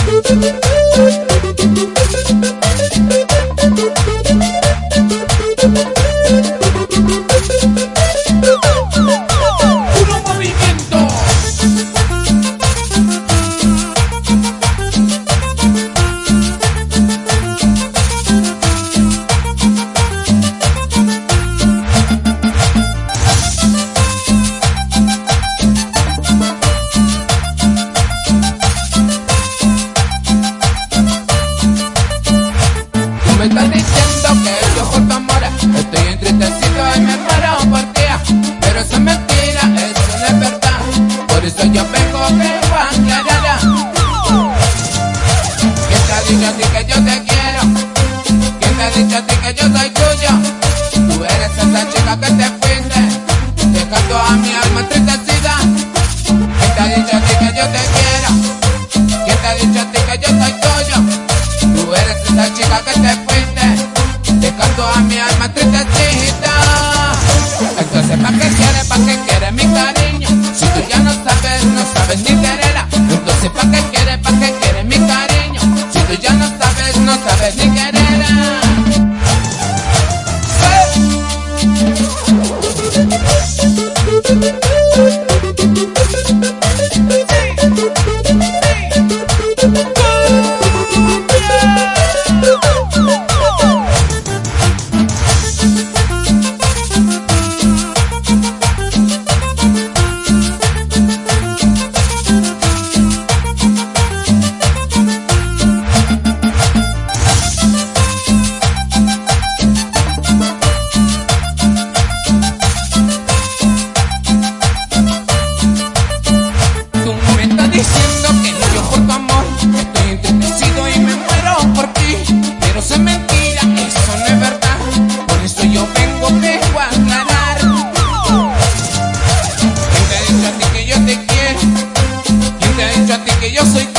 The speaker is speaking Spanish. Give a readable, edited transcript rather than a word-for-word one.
Me estás diciendo que yo por tu amor estoy entristecido y me muero por ti, pero eso es mentira, eso no es verdad. Por eso yo vengo a aclarar. ¿Quién te ha dicho a ti que yo te quiero? ¿Quién te ha dicho a ti que yo soy tuyo? Tú eres esa chica que te fuiste, dejando a mi alma entristecida. ¿Quién te ha dicho a ti que yo te quiero? ¿Quién te ha dicho a ti que yo soy tuyo? Tú eres esa chica que te fuiste, dejando a mi alma entristecida. Entonces ¿pa' qué quieres mi cariño? Si tú ya no sabes ni quererla. Entonces ¿pa' qué quieres mi cariño? Si tú ya no sabes ni quererla. Diciendo que yo por tu amor estoy entristecido y me muero por ti, pero eso es mentira, eso no es verdad. Por eso yo vengo a aclarar. ¿Quién te ha dicho a ti que yo te quiero? ¿Quién te ha dicho a ti que yo soy